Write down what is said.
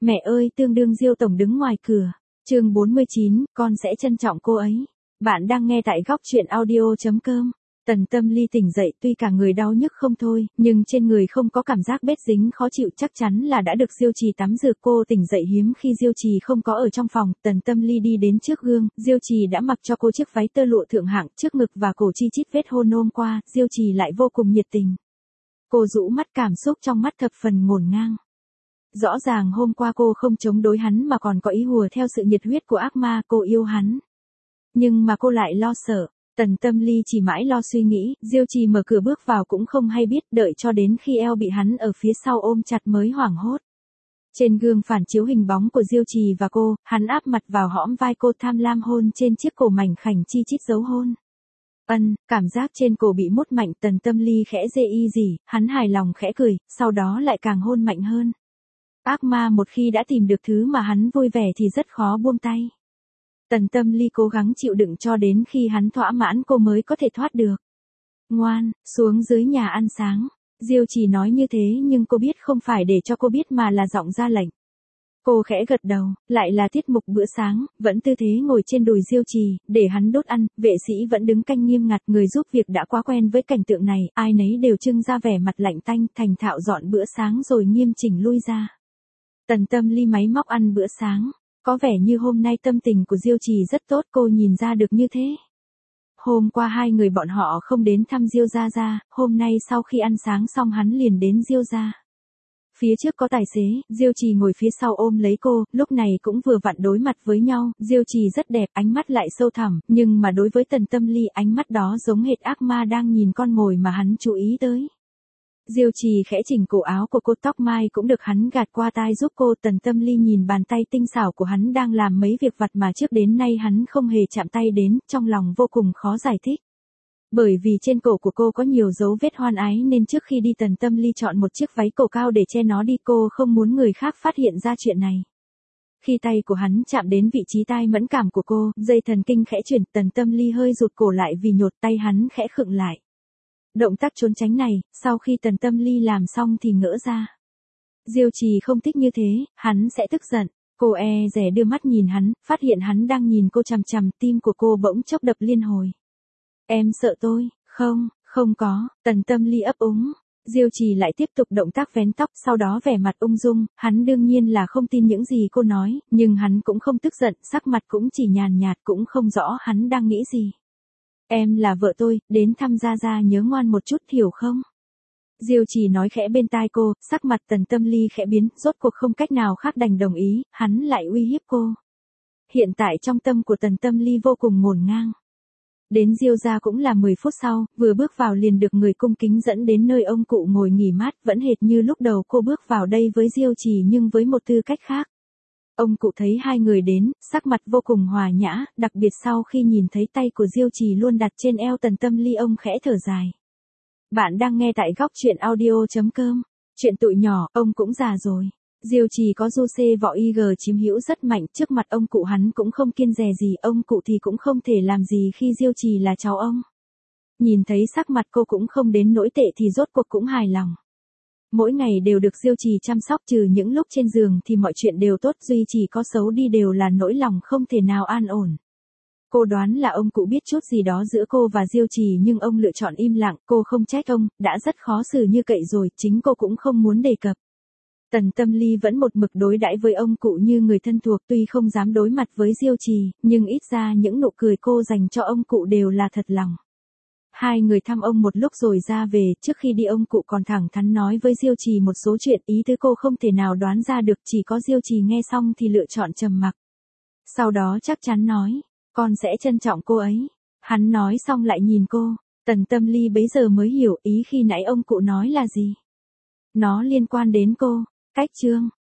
Mẹ ơi, tương đương Diêu tổng đứng ngoài cửa. Chương 49, con sẽ trân trọng cô ấy. Bạn đang nghe tại góc truyện audio.com. Tần Tâm Ly tỉnh dậy, tuy cả người đau nhức không thôi, nhưng trên người không có cảm giác bết dính khó chịu, chắc chắn là đã được Diêu Trì tắm rửa. Cô tỉnh dậy hiếm khi Diêu Trì không có ở trong phòng. Tần Tâm Ly đi đến trước gương, Diêu Trì đã mặc cho cô chiếc váy tơ lụa thượng hạng, trước ngực và cổ chi chít vết hôn hôm qua, Diêu Trì lại vô cùng nhiệt tình. Cô rũ mắt, cảm xúc trong mắt thập phần ngổn ngang. Rõ ràng hôm qua cô không chống đối hắn mà còn có ý hùa theo sự nhiệt huyết của ác ma, cô yêu hắn. Nhưng mà cô lại lo sợ. Tần Tâm Ly chỉ mãi lo suy nghĩ, Diêu Trì mở cửa bước vào cũng không hay biết, đợi cho đến khi eo bị hắn ở phía sau ôm chặt mới hoảng hốt. Trên gương phản chiếu hình bóng của Diêu Trì và cô, hắn áp mặt vào hõm vai cô, tham lam hôn trên chiếc cổ mảnh khảnh chi chít dấu hôn. Cảm giác trên cổ bị mút mạnh, Tần Tâm Ly khẽ rê y gì, hắn hài lòng khẽ cười, sau đó lại càng hôn mạnh hơn. Ác ma một khi đã tìm được thứ mà hắn vui vẻ thì rất khó buông tay. Tần Tâm Ly cố gắng chịu đựng cho đến khi hắn thỏa mãn cô mới có thể thoát được. Ngoan, xuống dưới nhà ăn sáng. Diêu Trì nói như thế nhưng cô biết không phải để cho cô biết mà là giọng ra lệnh. Cô khẽ gật đầu, lại là tiết mục bữa sáng, vẫn tư thế ngồi trên đùi Diêu Trì, để hắn đốt ăn, vệ sĩ vẫn đứng canh nghiêm ngặt, người giúp việc đã quá quen với cảnh tượng này, ai nấy đều trưng ra vẻ mặt lạnh tanh, thành thạo dọn bữa sáng rồi nghiêm chỉnh lui ra. Tần Tâm Ly máy móc ăn bữa sáng, có vẻ như hôm nay tâm tình của Diêu Trì rất tốt, cô nhìn ra được như thế. Hôm qua hai người bọn họ không đến thăm Diêu gia gia, hôm nay sau khi ăn sáng xong hắn liền đến Diêu gia. Phía trước có tài xế, Diêu Trì ngồi phía sau ôm lấy cô, lúc này cũng vừa vặn đối mặt với nhau, Diêu Trì rất đẹp, ánh mắt lại sâu thẳm, nhưng mà đối với Tần Tâm Ly ánh mắt đó giống hệt ác ma đang nhìn con mồi mà hắn chú ý tới. Diêu Trì khẽ chỉnh cổ áo của cô, tóc mai cũng được hắn gạt qua tai giúp cô. Tần Tâm Ly nhìn bàn tay tinh xảo của hắn đang làm mấy việc vặt mà trước đến nay hắn không hề chạm tay đến, trong lòng vô cùng khó giải thích. Bởi vì trên cổ của cô có nhiều dấu vết hoan ái nên trước khi đi Tần Tâm Ly chọn một chiếc váy cổ cao để che nó đi, cô không muốn người khác phát hiện ra chuyện này. Khi tay của hắn chạm đến vị trí tai mẫn cảm của cô, dây thần kinh khẽ chuyển, Tần Tâm Ly hơi rụt cổ lại vì nhột, tay hắn khẽ khựng lại. Động tác trốn tránh này, sau khi Tần Tâm Ly làm xong thì ngỡ ra. Diêu Trì không thích như thế, hắn sẽ tức giận. Cô dè đưa mắt nhìn hắn, phát hiện hắn đang nhìn cô chằm chằm, tim của cô bỗng chốc đập liên hồi. Em sợ tôi, không có, Tần Tâm Ly ấp úng. Diêu Trì lại tiếp tục động tác vén tóc, sau đó vẻ mặt ung dung, hắn đương nhiên là không tin những gì cô nói, nhưng hắn cũng không tức giận, sắc mặt cũng chỉ nhàn nhạt, cũng không rõ hắn đang nghĩ gì. Em là vợ tôi, đến thăm gia gia nhớ ngoan một chút, hiểu không? Diêu Trì nói khẽ bên tai cô, sắc mặt Tần Tâm Ly khẽ biến, rốt cuộc không cách nào khác đành đồng ý, hắn lại uy hiếp cô. Hiện tại trong tâm của Tần Tâm Ly vô cùng ngổn ngang. Đến Diêu gia cũng là 10 phút sau, vừa bước vào liền được người cung kính dẫn đến nơi ông cụ ngồi nghỉ mát, vẫn hệt như lúc đầu cô bước vào đây với Diêu Trì nhưng với một tư cách khác. Ông cụ thấy hai người đến, sắc mặt vô cùng hòa nhã, đặc biệt sau khi nhìn thấy tay của Diêu Trì luôn đặt trên eo Tần Tâm Ly, ông khẽ thở dài. Bạn đang nghe tại góc truyện audio.com. Chuyện tụi nhỏ, ông cũng già rồi. Diêu Trì có du xê võ IG chiếm hữu rất mạnh, trước mặt ông cụ hắn cũng không kiêng dè gì, ông cụ thì cũng không thể làm gì khi Diêu Trì là cháu ông. Nhìn thấy sắc mặt cô cũng không đến nỗi tệ thì rốt cuộc cũng hài lòng. Mỗi ngày đều được Diêu Trì chăm sóc, trừ những lúc trên giường thì mọi chuyện đều tốt, duy chỉ có xấu đi đều là nỗi lòng không thể nào an ổn. Cô đoán là ông cụ biết chút gì đó giữa cô và Diêu Trì nhưng ông lựa chọn im lặng, cô không trách ông, đã rất khó xử như vậy rồi, chính cô cũng không muốn đề cập. Tần Tâm Ly vẫn một mực đối đãi với ông cụ như người thân thuộc, tuy không dám đối mặt với Diêu Trì, nhưng ít ra những nụ cười cô dành cho ông cụ đều là thật lòng. Hai người thăm ông một lúc rồi ra về, trước khi đi ông cụ còn thẳng thắn nói với Diêu Trì một số chuyện, ý tứ cô không thể nào đoán ra được, chỉ có Diêu Trì nghe xong thì lựa chọn trầm mặc. Sau đó chắc chắn nói, con sẽ trân trọng cô ấy. Hắn nói xong lại nhìn cô, Tần Tâm Ly bấy giờ mới hiểu ý khi nãy ông cụ nói là gì. Nó liên quan đến cô. Cách chương